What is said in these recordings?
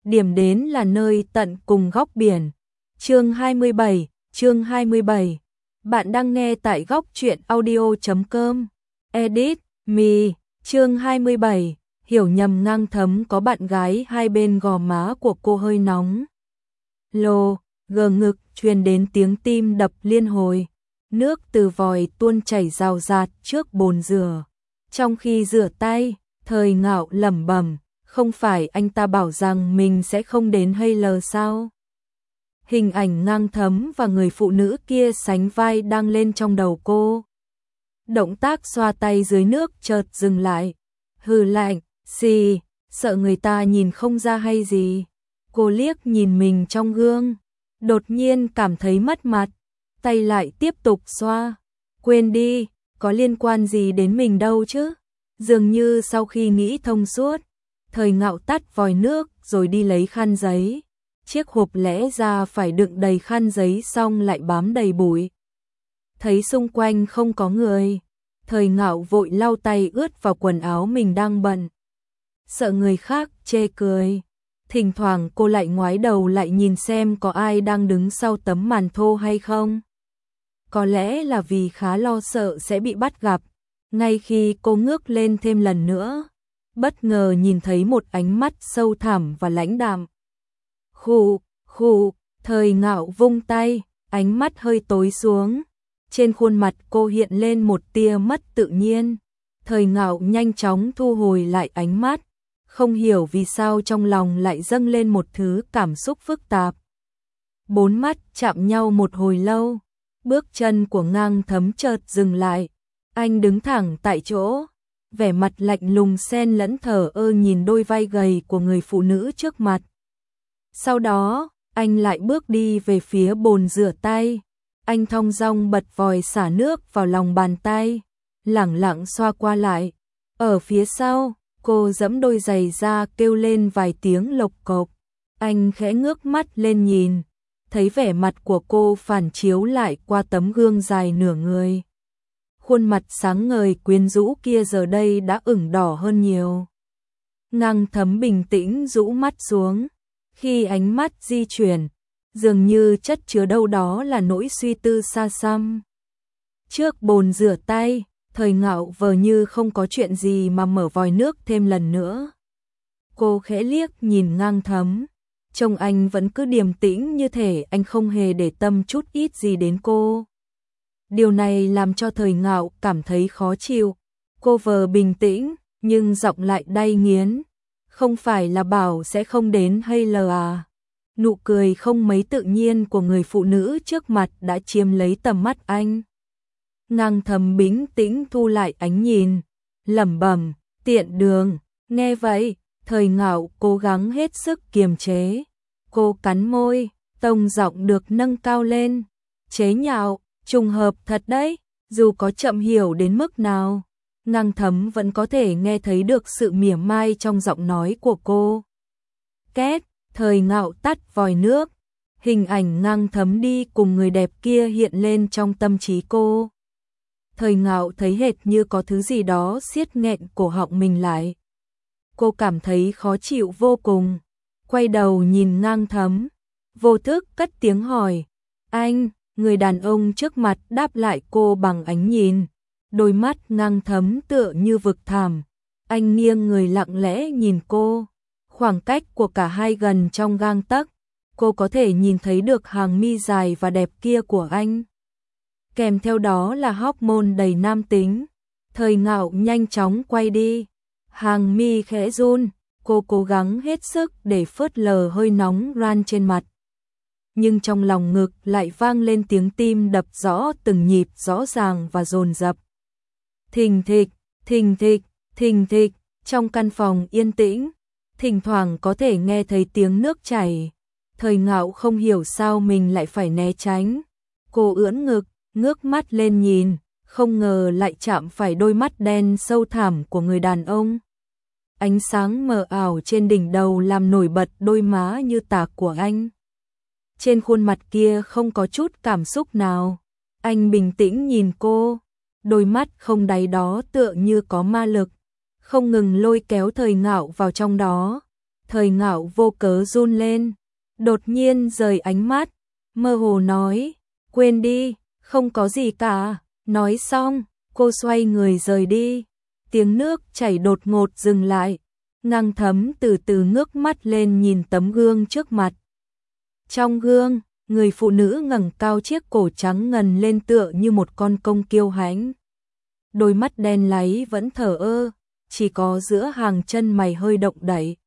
điểm đến là nơi tận cùng góc biển. Chương 27. Bạn đang nghe tại góc truyện audio.com. Edit Me. Chương 27. Hiểu nhầm. Ngang Thấm có bạn gái, hai bên gò má của cô hơi nóng. Lồ, gờ ngực truyền đến tiếng tim đập liên hồi. Nước từ vòi tuôn chảy rào rạt trước bồn rửa. Trong khi rửa tay, Thời Ngạo lẩm bẩm, không phải anh ta bảo rằng mình sẽ không đến hay lờ sao? Hình ảnh Ngang Thấm và người phụ nữ kia sánh vai đang lên trong đầu cô. Động tác xoa tay dưới nước chợt dừng lại. Hừ lạnh, xì, sợ người ta nhìn không ra hay gì? Cô liếc nhìn mình trong gương, đột nhiên cảm thấy mất mặt, tay lại tiếp tục xoa. Quên đi, có liên quan gì đến mình đâu chứ? Dường như sau khi nghĩ thông suốt, Thời Ngạo tắt vòi nước rồi đi lấy khăn giấy. Chiếc hộp lẽ ra phải đựng đầy khăn giấy xong lại bám đầy bụi. Thấy xung quanh không có người, Thời Ngạo vội lau tay ướt vào quần áo mình đang bận. Sợ người khác chê cười, thỉnh thoảng cô lại ngoái đầu lại nhìn xem có ai đang đứng sau tấm màn thô hay không. Có lẽ là vì khá lo sợ sẽ bị bắt gặp. Ngay khi cô ngước lên thêm lần nữa, bất ngờ nhìn thấy một ánh mắt sâu thẳm và lãnh đạm. Khụ, Thời Ngạo vung tay, ánh mắt hơi tối xuống. Trên khuôn mặt cô hiện lên một tia mất tự nhiên. Thời Ngạo nhanh chóng thu hồi lại ánh mắt, không hiểu vì sao trong lòng lại dâng lên một thứ cảm xúc phức tạp. Bốn mắt chạm nhau một hồi lâu, bước chân của Ngang Thấm chợt dừng lại. Anh đứng thẳng tại chỗ, vẻ mặt lạnh lùng xen lẫn thờ ơ nhìn đôi vai gầy của người phụ nữ trước mặt. Sau đó, anh lại bước đi về phía bồn rửa tay. Anh thong dong bật vòi xả nước vào lòng bàn tay, lẳng lặng xoa qua lại. Ở phía sau, cô giẫm đôi giày ra kêu lên vài tiếng lộc cộc. Anh khẽ ngước mắt lên nhìn, thấy vẻ mặt của cô phản chiếu lại qua tấm gương dài nửa người. Khuôn mặt sáng ngời quyến rũ kia giờ đây đã ửng đỏ hơn nhiều. Ngang Thấm bình tĩnh rũ mắt xuống. Khi ánh mắt di chuyển, dường như chất chứa đâu đó là nỗi suy tư xa xăm. Trước bồn rửa tay, Thời Ngạo vờ như không có chuyện gì mà mở vòi nước thêm lần nữa. Cô khẽ liếc nhìn Ngang Thấm, trông anh vẫn cứ điềm tĩnh như thể anh không hề để tâm chút ít gì đến cô. Điều này làm cho Thời Ngạo cảm thấy khó chịu. Cô vờ bình tĩnh, nhưng giọng lại đay nghiến. Không phải là bảo sẽ không đến hay lờ à? Nụ cười không mấy tự nhiên của người phụ nữ trước mặt đã chiếm lấy tầm mắt anh. Ngang Thấm bình tĩnh thu lại ánh nhìn, lẩm bẩm, tiện đường. Nghe vậy, Thời Ngạo cố gắng hết sức kiềm chế. Cô cắn môi, tông giọng được nâng cao lên. Chế nhạo, trùng hợp thật đấy, dù có chậm hiểu đến mức nào, Ngang Thấm vẫn có thể nghe thấy được sự mỉa mai trong giọng nói của cô. Két, Thời Ngạo tắt vòi nước. Hình ảnh Ngang Thấm đi cùng người đẹp kia hiện lên trong tâm trí cô. Thời Ngạo thấy hệt như có thứ gì đó siết nghẹn cổ họng mình lại. Cô cảm thấy khó chịu vô cùng. Quay đầu nhìn Ngang Thấm, vô thức cất tiếng hỏi. Anh, người đàn ông trước mặt đáp lại cô bằng ánh nhìn. Đôi mắt Ngang Thấm tựa như vực thẳm. Anh nghiêng người lặng lẽ nhìn cô. Khoảng cách của cả hai gần trong gang tấc. Cô có thể nhìn thấy được hàng mi dài và đẹp kia của anh. Kèm theo đó là hormone đầy nam tính. Thời Ngạo nhanh chóng quay đi. Hàng mi khẽ run. Cô cố gắng hết sức để phớt lờ hơi nóng ran trên mặt. Nhưng trong lòng ngực lại vang lên tiếng tim đập rõ từng nhịp rõ ràng và dồn dập. Thình thịch, thình thịch, thình thịch. Trong căn phòng yên tĩnh, thỉnh thoảng có thể nghe thấy tiếng nước chảy. Thời Ngạo không hiểu sao mình lại phải né tránh. Cô ưỡn ngực, ngước mắt lên nhìn, không ngờ lại chạm phải đôi mắt đen sâu thẳm của người đàn ông. Ánh sáng mờ ảo trên đỉnh đầu làm nổi bật đôi má như tạc của anh. Trên khuôn mặt kia không có chút cảm xúc nào. Anh bình tĩnh nhìn cô, đôi mắt không đáy đó tựa như có ma lực, không ngừng lôi kéo Thời Ngạo vào trong đó. Thời Ngạo vô cớ run lên, đột nhiên rời ánh mắt, mơ hồ nói, quên đi, không có gì cả. Nói xong, cô xoay người rời đi. Tiếng nước chảy đột ngột dừng lại. Ngang Thấm từ từ ngước mắt lên nhìn tấm gương trước mặt. Trong gương, người phụ nữ ngẩng cao chiếc cổ trắng ngần lên tựa như một con công kiêu hãnh. Đôi mắt đen láy vẫn thờ ơ, chỉ có giữa hàng chân mày hơi động đậy.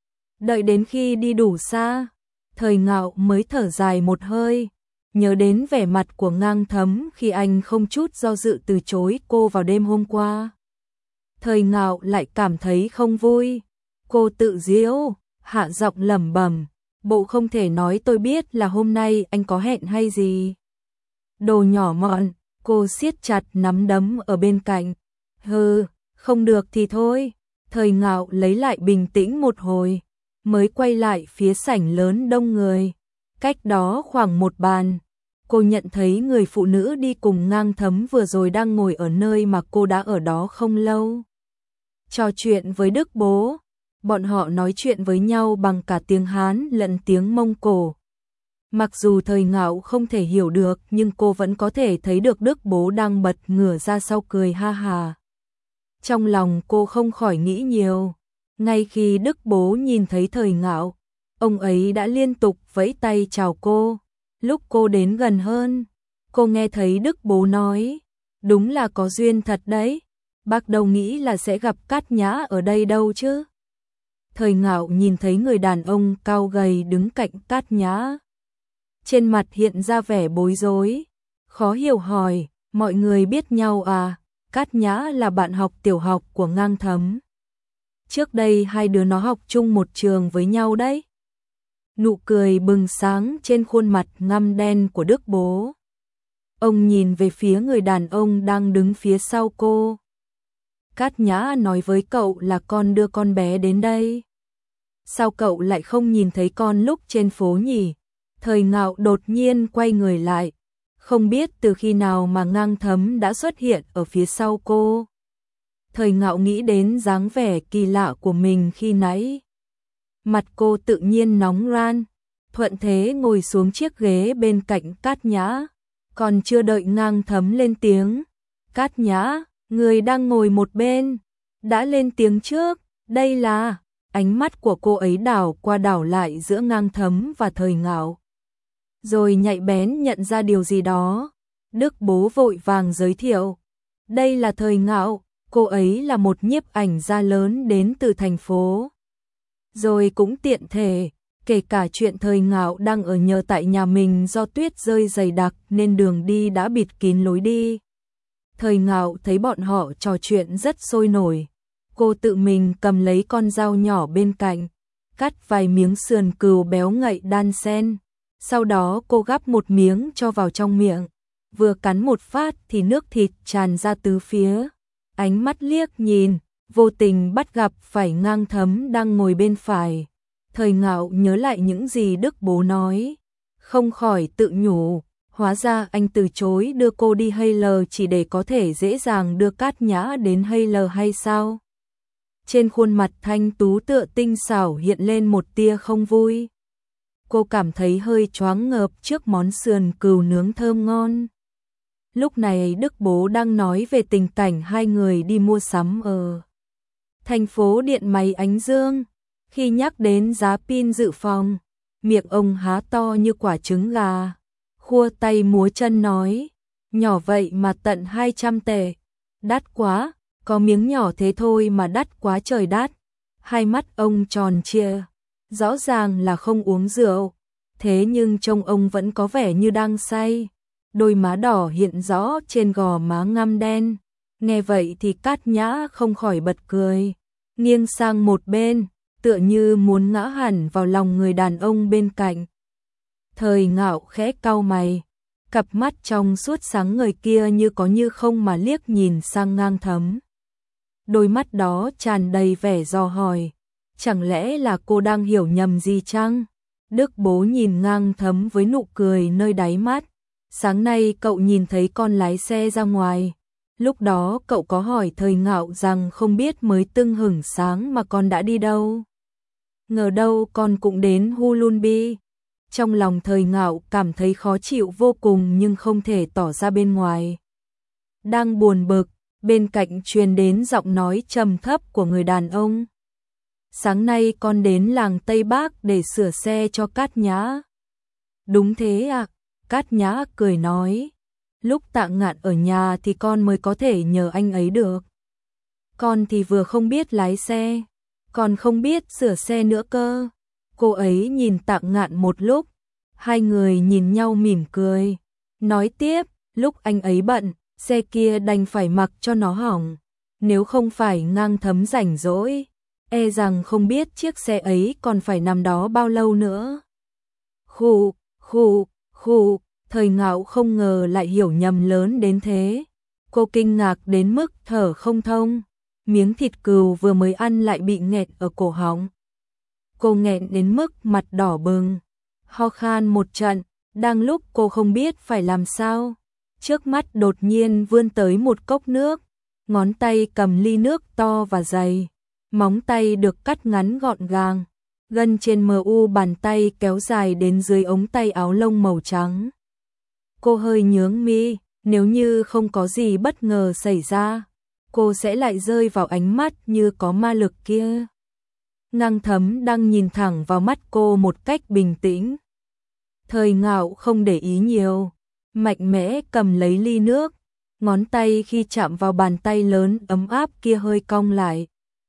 Đợi đến khi đi đủ xa, Thời Ngạo mới thở dài một hơi, nhớ đến vẻ mặt của Ngang Thấm khi anh không chút do dự từ chối cô vào đêm hôm qua. Thời Ngạo lại cảm thấy không vui, cô tự giễu, hạ giọng lẩm bẩm, bộ không thể nói tôi biết là hôm nay anh có hẹn hay gì. Đồ nhỏ mọn, cô siết chặt nắm đấm ở bên cạnh. Hừ, không được thì thôi. Thời Ngạo lấy lại bình tĩnh một hồi, mới quay lại phía sảnh lớn đông người. Cách đó khoảng một bàn, cô nhận thấy người phụ nữ đi cùng Ngang Thấm vừa rồi đang ngồi ở nơi mà cô đã ở đó không lâu. Trò chuyện với Đức Bố, bọn họ nói chuyện với nhau bằng cả tiếng Hán lẫn tiếng Mông Cổ. Mặc dù Thời Ngạo không thể hiểu được nhưng cô vẫn có thể thấy được Đức Bố đang bật ngửa ra sau cười ha hà. Trong lòng cô không khỏi nghĩ nhiều. Ngay khi Đức Bố nhìn thấy Thời Ngạo, ông ấy đã liên tục vẫy tay chào cô. Lúc cô đến gần hơn, cô nghe thấy Đức Bố nói, đúng là có duyên thật đấy. Bác đâu nghĩ là sẽ gặp Cát Nhã ở đây đâu chứ. Thời Ngạo nhìn thấy người đàn ông cao gầy đứng cạnh Cát Nhã. Trên mặt hiện ra vẻ bối rối, khó hiểu hỏi, mọi người biết nhau à? Cát Nhã là bạn học tiểu học của Ngang Thấm. Trước đây hai đứa nó học chung một trường với nhau đấy. Nụ cười bừng sáng trên khuôn mặt ngăm đen của Đức Bố. Ông nhìn về phía người đàn ông đang đứng phía sau cô. Cát Nhã nói với cậu là con đưa con bé đến đây. Sao cậu lại không nhìn thấy con lúc trên phố nhỉ? Thời Ngạo đột nhiên quay người lại. Không biết từ khi nào mà Ngang Thấm đã xuất hiện ở phía sau cô. Thời Ngạo nghĩ đến dáng vẻ kỳ lạ của mình khi nãy. Mặt cô tự nhiên nóng ran, thuận thế ngồi xuống chiếc ghế bên cạnh Cát Nhã. Còn chưa đợi Ngang Thấm lên tiếng, Cát Nhã, người đang ngồi một bên, đã lên tiếng trước. Đây là... Ánh mắt của cô ấy đảo qua đảo lại giữa Ngang Thấm và Thời Ngạo. Rồi nhạy bén nhận ra điều gì đó. Đức Bố vội vàng giới thiệu. Đây là Thời Ngạo, cô ấy là một nhiếp ảnh gia lớn đến từ thành phố. Rồi cũng tiện thể, kể cả chuyện Thời Ngạo đang ở nhờ tại nhà mình do tuyết rơi dày đặc nên đường đi đã bịt kín lối đi. Thời Ngạo thấy bọn họ trò chuyện rất sôi nổi. Cô tự mình cầm lấy con dao nhỏ bên cạnh, cắt vài miếng sườn cừu béo ngậy đan xen. Sau đó cô gắp một miếng cho vào trong miệng, vừa cắn một phát thì nước thịt tràn ra tứ phía. Ánh mắt liếc nhìn, vô tình bắt gặp phải Ngang Thấm đang ngồi bên phải. Thời Ngạo nhớ lại những gì Đức Bố nói, không khỏi tự nhủ, hóa ra anh từ chối đưa cô đi Hay chỉ để có thể dễ dàng đưa Cát Nhã đến Hay hay sao? Trên khuôn mặt thanh tú tựa tinh xảo hiện lên một tia không vui. Cô cảm thấy hơi choáng ngợp trước món sườn cừu nướng thơm ngon. Lúc này Đức Bố đang nói về tình cảnh hai người đi mua sắm ở thành phố điện máy Ánh Dương. Khi nhắc đến giá pin dự phòng, miệng ông há to như quả trứng gà, khua tay múa chân nói, nhỏ vậy mà tận 200 tệ, đắt quá. Có miếng nhỏ thế thôi mà đắt quá trời đắt. Hai mắt ông tròn trịa, rõ ràng là không uống rượu, thế nhưng trông ông vẫn có vẻ như đang say. Đôi má đỏ hiện rõ trên gò má ngăm đen. Nghe vậy thì Cát Nhã không khỏi bật cười, nghiêng sang một bên, tựa như muốn ngã hẳn vào lòng người đàn ông bên cạnh. Thời Ngạo khẽ cau mày, cặp mắt trong suốt sáng ngời kia như có như không mà liếc nhìn sang Ngang Thấm. Đôi mắt đó tràn đầy vẻ dò hỏi, chẳng lẽ là cô đang hiểu nhầm gì chăng? Đức Bố nhìn Ngang Thấm với nụ cười nơi đáy mắt. Sáng nay cậu nhìn thấy con lái xe ra ngoài. Lúc đó cậu có hỏi Thời Ngạo rằng không biết mới tưng hửng sáng mà con đã đi đâu. ngờ đâu con cũng đến Hulunbi. Trong lòng Thời Ngạo cảm thấy khó chịu vô cùng nhưng không thể tỏ ra bên ngoài. Đang buồn bực, bên cạnh truyền đến giọng nói trầm thấp của người đàn ông. Sáng nay con đến làng Tây Bắc để sửa xe cho Cát Nhã. Đúng thế ạ, Cát Nhã cười nói. Lúc Tạ Ngạn ở nhà thì con mới có thể nhờ anh ấy được. Con thì vừa không biết lái xe, còn không biết sửa xe nữa cơ. Cô ấy nhìn Tạ Ngạn một lúc, hai người nhìn nhau mỉm cười. Nói tiếp, lúc anh ấy bận, xe kia đành phải mặc cho nó hỏng. Nếu không phải Ngang Thấm rảnh rỗi, e rằng không biết chiếc xe ấy còn phải nằm đó bao lâu nữa. Khụ, khụ, khụ, Thời Ngạo không ngờ lại hiểu nhầm lớn đến thế. Cô kinh ngạc đến mức thở không thông. Miếng thịt cừu vừa mới ăn lại bị nghẹt ở cổ họng. Cô nghẹn đến mức mặt đỏ bừng, ho khan một trận, đang lúc cô không biết phải làm sao. Trước mắt đột nhiên vươn tới một cốc nước, ngón tay cầm ly nước to và dày, móng tay được cắt ngắn gọn gàng, gân trên mu bàn tay kéo dài đến dưới ống tay áo lông màu trắng. Cô hơi nhướng mi, nếu như không có gì bất ngờ xảy ra, cô sẽ lại rơi vào ánh mắt như có ma lực kia. Ngang Thấm đang nhìn thẳng vào mắt cô một cách bình tĩnh. Thời Ngạo không để ý nhiều, mạnh mẽ cầm lấy ly nước, ngón tay khi chạm vào bàn tay lớn ấm áp kia hơi cong lại.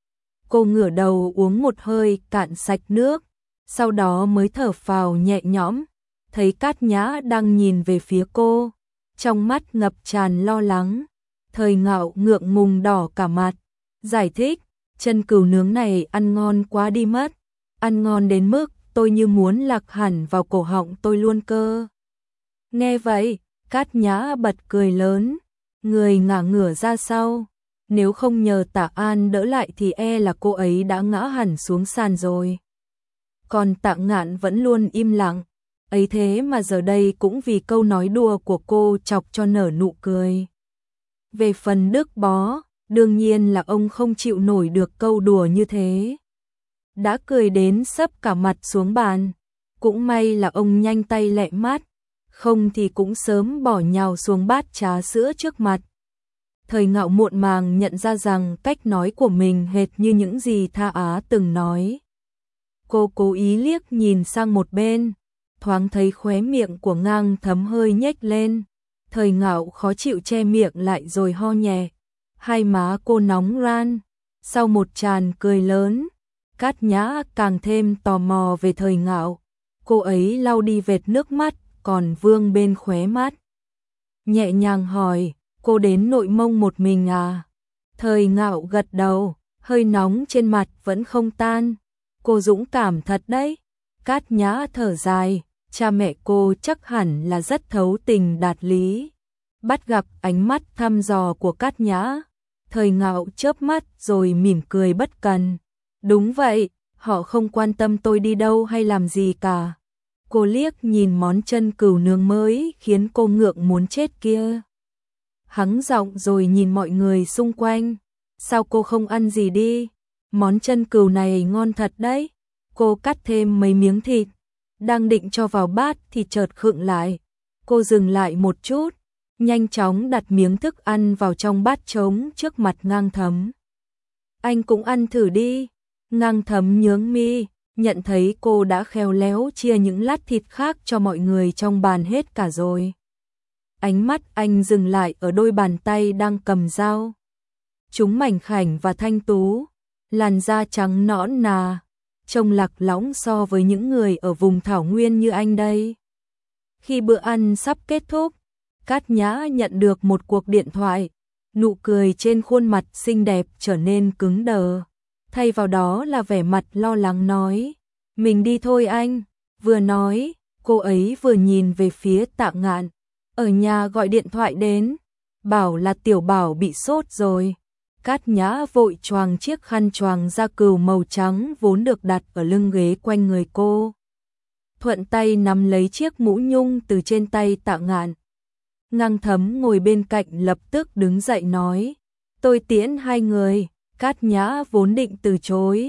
Cô ngửa đầu uống một hơi cạn sạch nước, sau đó mới thở phào nhẹ nhõm, thấy Cát Nhã đang nhìn về phía cô, trong mắt ngập tràn lo lắng. Thời Ngạo ngượng ngùng đỏ cả mặt, giải thích, chân cừu nướng này ăn ngon quá đi mất, ăn ngon đến mức tôi như muốn lạc hẳn vào cổ họng tôi luôn cơ. Nghe vậy, Cát Nhã bật cười lớn, người ngả ngửa ra sau, nếu không nhờ Tạ An đỡ lại thì e là cô ấy đã ngã hẳn xuống sàn rồi. Còn Tạ Ngạn vẫn luôn im lặng, ấy thế mà giờ đây cũng vì câu nói đùa của cô chọc cho nở nụ cười. Về phần Đức Bó, đương nhiên là ông không chịu nổi được câu đùa như thế. Đã cười đến sấp cả mặt xuống bàn. Cũng may là ông nhanh tay lẹ mắt, không thì cũng sớm bỏ nhào xuống bát trà sữa trước mặt. Thời Ngạo muộn màng nhận ra rằng cách nói của mình hệt như những gì Tha Á từng nói. Cô cố ý liếc nhìn sang một bên, thoáng thấy khóe miệng của Ngang Thấm hơi nhếch lên. Thời Ngạo khó chịu che miệng lại rồi ho nhẹ. Hai má cô nóng ran. Sau một tràn cười lớn, Cát Nhã càng thêm tò mò về Thời Ngạo. Cô ấy lau đi vệt nước mắt còn vương bên khóe mắt, nhẹ nhàng hỏi, cô đến Nội Mông một mình à? Thời Ngạo gật đầu, hơi nóng trên mặt vẫn không tan. Cô dũng cảm thật đấy. Cát Nhã thở dài, cha mẹ cô chắc hẳn là rất thấu tình đạt lý. Bắt gặp ánh mắt thăm dò của Cát Nhã, Thời Ngạo chớp mắt rồi mỉm cười bất cần. Đúng vậy, họ không quan tâm tôi đi đâu hay làm gì cả. Cô liếc nhìn món chân cừu nướng mới khiến cô ngượng muốn chết kia. Hắng giọng rồi nhìn mọi người xung quanh. Sao cô không ăn gì đi? Món chân cừu này ngon thật đấy. Cô cắt thêm mấy miếng thịt, đang định cho vào bát thì chợt khựng lại. Cô dừng lại một chút, nhanh chóng đặt miếng thức ăn vào trong bát trống trước mặt Ngang Thấm. Anh cũng ăn thử đi. Ngang Thấm nhướng mi, nhận thấy cô đã khéo léo chia những lát thịt khác cho mọi người trong bàn hết cả rồi. Ánh mắt anh dừng lại ở đôi bàn tay đang cầm dao. Chúng mảnh khảnh và thanh tú, làn da trắng nõn nà, trông lạc lõng so với những người ở vùng thảo nguyên như anh đây. Khi bữa ăn sắp kết thúc, Cát Nhã nhận được một cuộc điện thoại, nụ cười trên khuôn mặt xinh đẹp trở nên cứng đờ. Thay vào đó là vẻ mặt lo lắng nói, mình đi thôi anh. Vừa nói, cô ấy vừa nhìn về phía Tạ Ngạn, ở nhà gọi điện thoại đến, bảo là Tiểu Bảo bị sốt rồi. Cát Nhã vội choàng chiếc khăn choàng da cừu màu trắng vốn được đặt ở lưng ghế quanh người cô. Thuận tay nắm lấy chiếc mũ nhung từ trên tay Tạ Ngạn. Ngang Thấm ngồi bên cạnh lập tức đứng dậy nói, tôi tiễn hai người. Cát Nhã vốn định từ chối,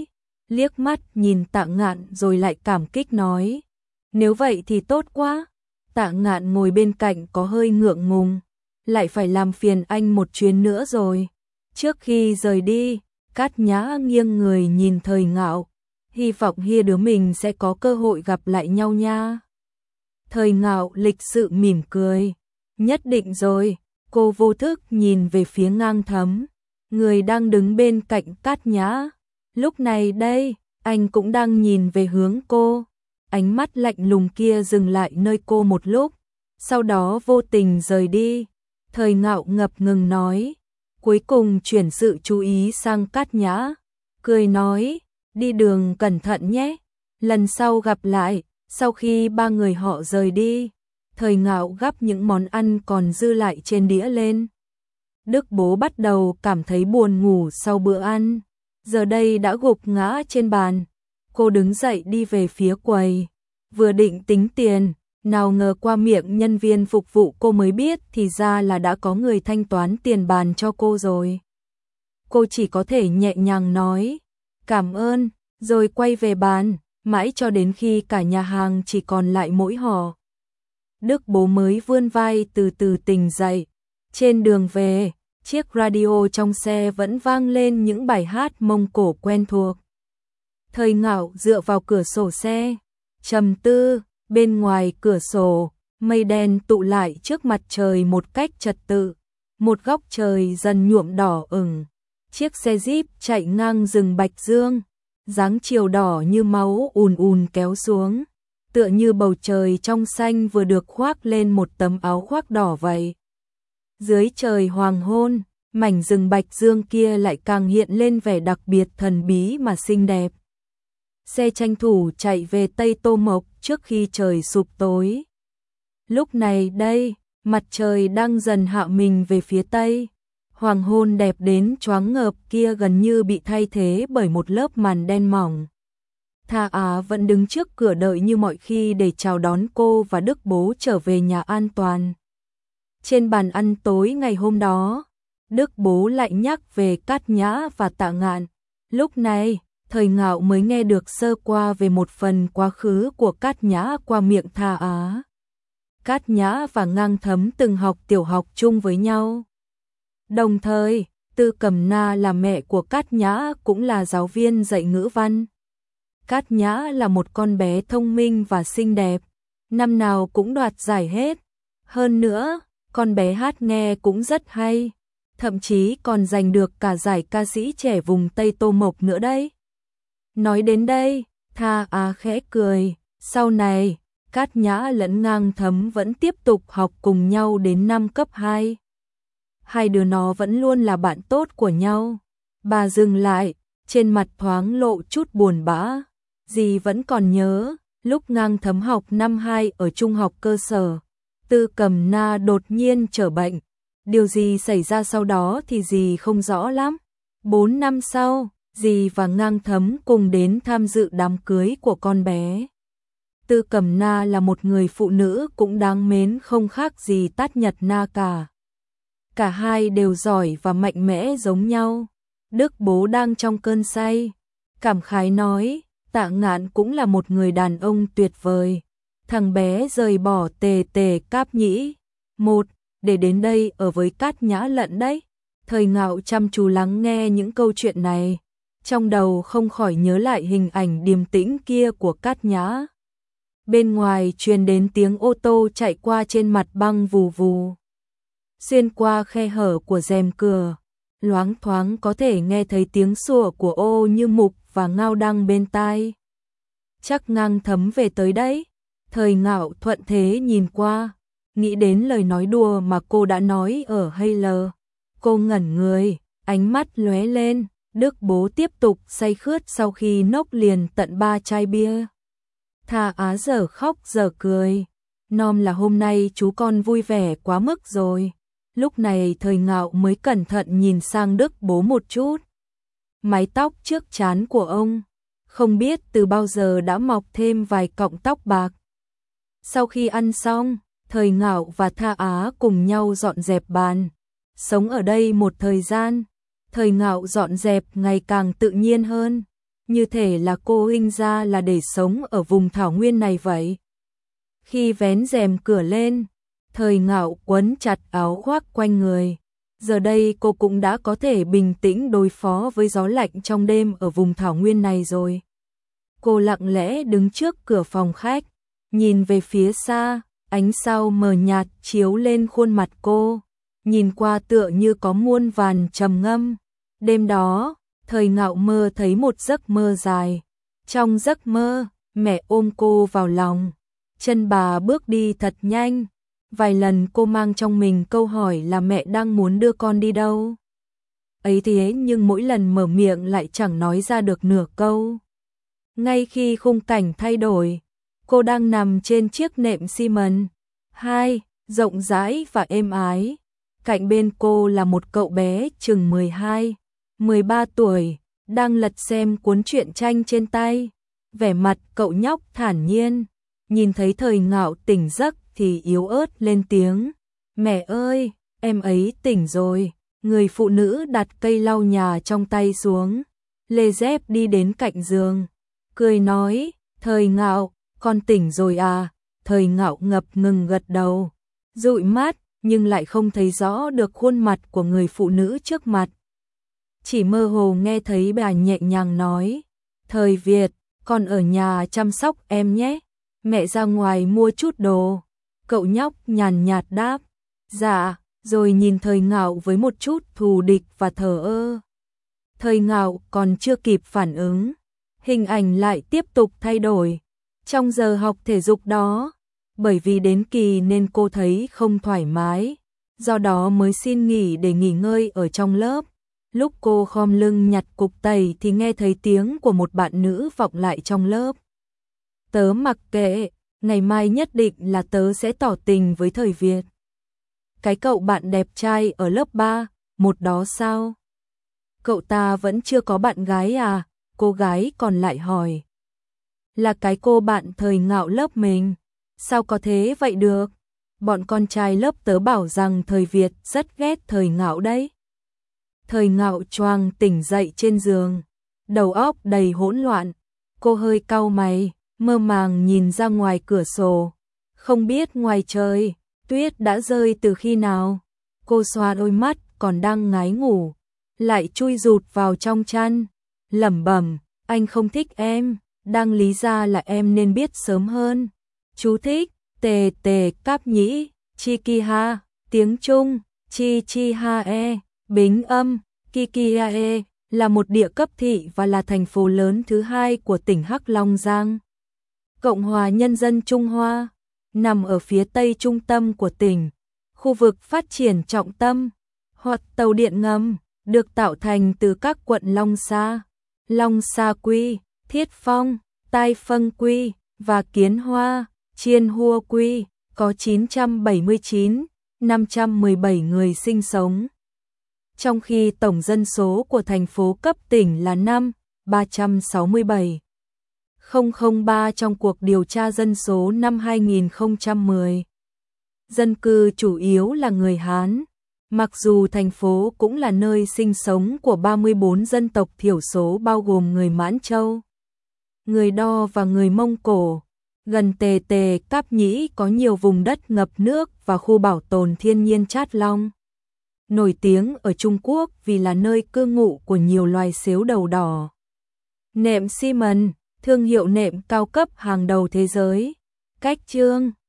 liếc mắt nhìn Tạ Ngạn rồi lại cảm kích nói. Nếu vậy thì tốt quá. Tạ Ngạn ngồi bên cạnh có hơi ngượng ngùng, lại phải làm phiền anh một chuyến nữa rồi. Trước khi rời đi, Cát Nhã nghiêng người nhìn Thời Ngạo, hy vọng hai đứa mình sẽ có cơ hội gặp lại nhau nha. Thời Ngạo lịch sự mỉm cười, nhất định rồi. Cô vô thức nhìn về phía Ngang Thấm, người đang đứng bên cạnh Cát Nhã. Lúc này đây, anh cũng đang nhìn về hướng cô. Ánh mắt lạnh lùng kia dừng lại nơi cô một lúc, sau đó vô tình rời đi. Thời Ngạo ngập ngừng nói, cuối cùng chuyển sự chú ý sang Cát Nhã, cười nói, đi đường cẩn thận nhé, lần sau gặp lại. Sau khi ba người họ rời đi, Thời Ngạo gắp những món ăn còn dư lại trên đĩa lên. Đức Bố bắt đầu cảm thấy buồn ngủ sau bữa ăn, giờ đây đã gục ngã trên bàn. Cô đứng dậy đi về phía quầy, vừa định tính tiền, nào ngờ qua miệng nhân viên phục vụ cô mới biết thì ra là đã có người thanh toán tiền bàn cho cô rồi. Cô chỉ có thể nhẹ nhàng nói, cảm ơn, rồi quay về bàn, mãi cho đến khi cả nhà hàng chỉ còn lại mỗi họ. Đức Bố mới vươn vai từ từ tỉnh dậy. Trên đường về, chiếc radio trong xe vẫn vang lên những bài hát Mông Cổ quen thuộc. Thời Ngạo dựa vào cửa sổ xe, trầm tư. Bên ngoài cửa sổ, mây đen tụ lại trước mặt trời một cách trật tự. Một góc trời dần nhuộm đỏ ửng. Chiếc xe Jeep chạy ngang rừng Bạch Dương, dáng chiều đỏ như máu ùn ùn kéo xuống, tựa như bầu trời trong xanh vừa được khoác lên một tấm áo khoác đỏ vậy. Dưới trời hoàng hôn, mảnh rừng Bạch Dương kia lại càng hiện lên vẻ đặc biệt thần bí mà xinh đẹp. Xe tranh thủ chạy về Tây Tô Mộc trước khi trời sụp tối. Lúc này đây, mặt trời đang dần hạ mình về phía Tây. Hoàng hôn đẹp đến choáng ngợp kia gần như bị thay thế bởi một lớp màn đen mỏng. Tha Á vẫn đứng trước cửa đợi như mọi khi để chào đón cô và Đức Bố trở về nhà an toàn. Trên bàn ăn tối ngày hôm đó, Đức Bố lại nhắc về Cát Nhã và Tạ Ngạn. Lúc này, Thời Ngạo mới nghe được sơ qua về một phần quá khứ của Cát Nhã qua miệng Tha Á. Cát Nhã và Ngang Thấm từng học tiểu học chung với nhau. Đồng thời, Tư Cẩm Na là mẹ của Cát Nhã cũng là giáo viên dạy ngữ văn. Cát Nhã là một con bé thông minh và xinh đẹp, năm nào cũng đoạt giải hết. Hơn nữa, con bé hát nghe cũng rất hay, thậm chí còn giành được cả giải ca sĩ trẻ vùng Tây Tô Mộc nữa đấy. Nói đến đây, Tha Á khẽ cười, sau này, Cát Nhã lẫn Ngang Thấm vẫn tiếp tục học cùng nhau đến năm cấp 2. Hai đứa nó vẫn luôn là bạn tốt của nhau. Bà dừng lại, trên mặt thoáng lộ chút buồn bã. Dì vẫn còn nhớ, lúc Ngang Thấm học năm 2 ở trung học cơ sở, Tư Cẩm Na đột nhiên trở bệnh. Điều gì xảy ra sau đó thì dì không rõ lắm. 4 năm sau, dì và Ngang Thấm cùng đến tham dự đám cưới của con bé. Tư Cẩm Na là một người phụ nữ cũng đáng mến không khác gì Tát Nhật Na cả. Cả hai đều giỏi và mạnh mẽ giống nhau. Đức Bố đang trong cơn say, cảm khái nói, Tạ Ngạn cũng là một người đàn ông tuyệt vời. Thằng bé rời bỏ Tề Tề Cáp Nhĩ để đến đây ở với Cát Nhã lận đấy. Thời Ngạo chăm chú lắng nghe những câu chuyện này, trong đầu không khỏi nhớ lại hình ảnh điềm tĩnh kia của Cát Nhã. Bên ngoài truyền đến tiếng ô tô chạy qua trên mặt băng vù vù. Xuyên qua khe hở của rèm cửa, loáng thoáng có thể nghe thấy tiếng sủa của Ô Như Mục và Ngao Đăng bên tai. Chắc Ngang Thấm về tới đấy. Thời Ngạo thuận thế nhìn qua, nghĩ đến lời nói đùa mà cô đã nói ở Hay Lờ. Cô ngẩn người, ánh mắt lóe lên. Đức Bố tiếp tục say khướt sau khi nốc liền tận 3 chai bia. Tha Á giờ khóc giờ cười. Nom là hôm nay chú con vui vẻ quá mức rồi. Lúc này Thời Ngạo mới cẩn thận nhìn sang Đức Bố một chút. Mái tóc trước trán của ông, không biết từ bao giờ đã mọc thêm vài cọng tóc bạc. Sau khi ăn xong, Thời Ngạo và Tha Á cùng nhau dọn dẹp bàn. Sống ở đây một thời gian, Thời Ngạo dọn dẹp ngày càng tự nhiên hơn. như thể là cô sinh ra là để sống ở vùng thảo nguyên này vậy. Khi vén rèm cửa lên, Thời Ngạo quấn chặt áo khoác quanh người. Giờ đây cô cũng đã có thể bình tĩnh đối phó với gió lạnh trong đêm ở vùng thảo nguyên này rồi. Cô lặng lẽ đứng trước cửa phòng khách, nhìn về phía xa, ánh sao mờ nhạt chiếu lên khuôn mặt cô, nhìn qua tựa như có muôn vàn trầm ngâm. Đêm đó, Thời Ngạo mơ thấy một giấc mơ dài. Trong giấc mơ, mẹ ôm cô vào lòng, chân bà bước đi thật nhanh. Vài lần cô mang trong mình câu hỏi là mẹ đang muốn đưa con đi đâu. Ấy thế nhưng mỗi lần mở miệng lại chẳng nói ra được nửa câu. Ngay khi khung cảnh thay đổi, cô đang nằm trên chiếc nệm xi măng, rộng rãi và êm ái. Cạnh bên cô là một cậu bé chừng 12, 13 tuổi, đang lật xem cuốn truyện tranh trên tay. Vẻ mặt cậu nhóc thản nhiên, nhìn thấy Thời Ngạo tỉnh giấc thì yếu ớt lên tiếng. Mẹ ơi, em ấy tỉnh rồi. Người phụ nữ đặt cây lau nhà trong tay xuống, lê dép đi đến cạnh giường, cười nói, Thời Ngạo, con tỉnh rồi à? Thời Ngạo ngập ngừng gật đầu, dụi mắt nhưng lại không thấy rõ được khuôn mặt của người phụ nữ trước mặt. Chỉ mơ hồ nghe thấy bà nhẹ nhàng nói, Thời Việt, con ở nhà chăm sóc em nhé, mẹ ra ngoài mua chút đồ. Cậu nhóc nhàn nhạt đáp, dạ, rồi nhìn Thời Ngạo với một chút thù địch và thờ ơ. Thời Ngạo còn chưa kịp phản ứng, hình ảnh lại tiếp tục thay đổi. Trong giờ học thể dục đó, bởi vì đến kỳ nên cô thấy không thoải mái, do đó mới xin nghỉ để nghỉ ngơi ở trong lớp. Lúc cô khom lưng nhặt cục tẩy thì nghe thấy tiếng của một bạn nữ vọng lại trong lớp. Tớ mặc kệ, ngày mai nhất định là tớ sẽ tỏ tình với Thời Việt. Cái cậu bạn đẹp trai ở lớp 3, một đó sao? Cậu ta vẫn chưa có bạn gái à? Cô gái còn lại hỏi. Là cái cô bạn Thời Ngạo lớp mình. Sao có thế vậy được? Bọn con trai lớp tớ bảo rằng Thời Việt rất ghét Thời Ngạo đấy. Thời Ngạo choàng tỉnh dậy trên giường, đầu óc đầy hỗn loạn. Cô hơi cau mày, mơ màng nhìn ra ngoài cửa sổ. Không biết ngoài trời, tuyết đã rơi từ khi nào. Cô xoa đôi mắt còn đang ngái ngủ, lại chui rụt vào trong chăn, lẩm bẩm, anh không thích em, đang lý ra là em nên biết sớm hơn. Chú thích, tề tề cáp nhĩ, chi ki ha, tiếng Trung, chi chi ha e, bính âm, Kikiae, là một địa cấp thị và là thành phố lớn thứ hai của tỉnh Hắc Long Giang, Cộng hòa Nhân dân Trung Hoa, nằm ở phía tây trung tâm của tỉnh. Khu vực phát triển trọng tâm, hoặc tàu điện ngầm, được tạo thành từ các quận Long Sa Quy, Thiết Phong, Tai Phân Quy và Kiến Hoa, Chiên Hua Quy, có 979.517 người sinh sống. Trong khi tổng dân số của thành phố cấp tỉnh là 5.367.003 trong cuộc điều tra dân số năm 2010. Dân cư chủ yếu là người Hán, mặc dù thành phố cũng là nơi sinh sống của 34 dân tộc thiểu số bao gồm người Mãn Châu, người Đo và người Mông Cổ. Gần Tề Tề Cáp Nhĩ có nhiều vùng đất ngập nước và khu bảo tồn thiên nhiên Trát Long, nổi tiếng ở Trung Quốc vì là nơi cư ngụ của nhiều loài sếu đầu đỏ. Nệm xi măng, thương hiệu nệm cao cấp hàng đầu thế giới. Cách chương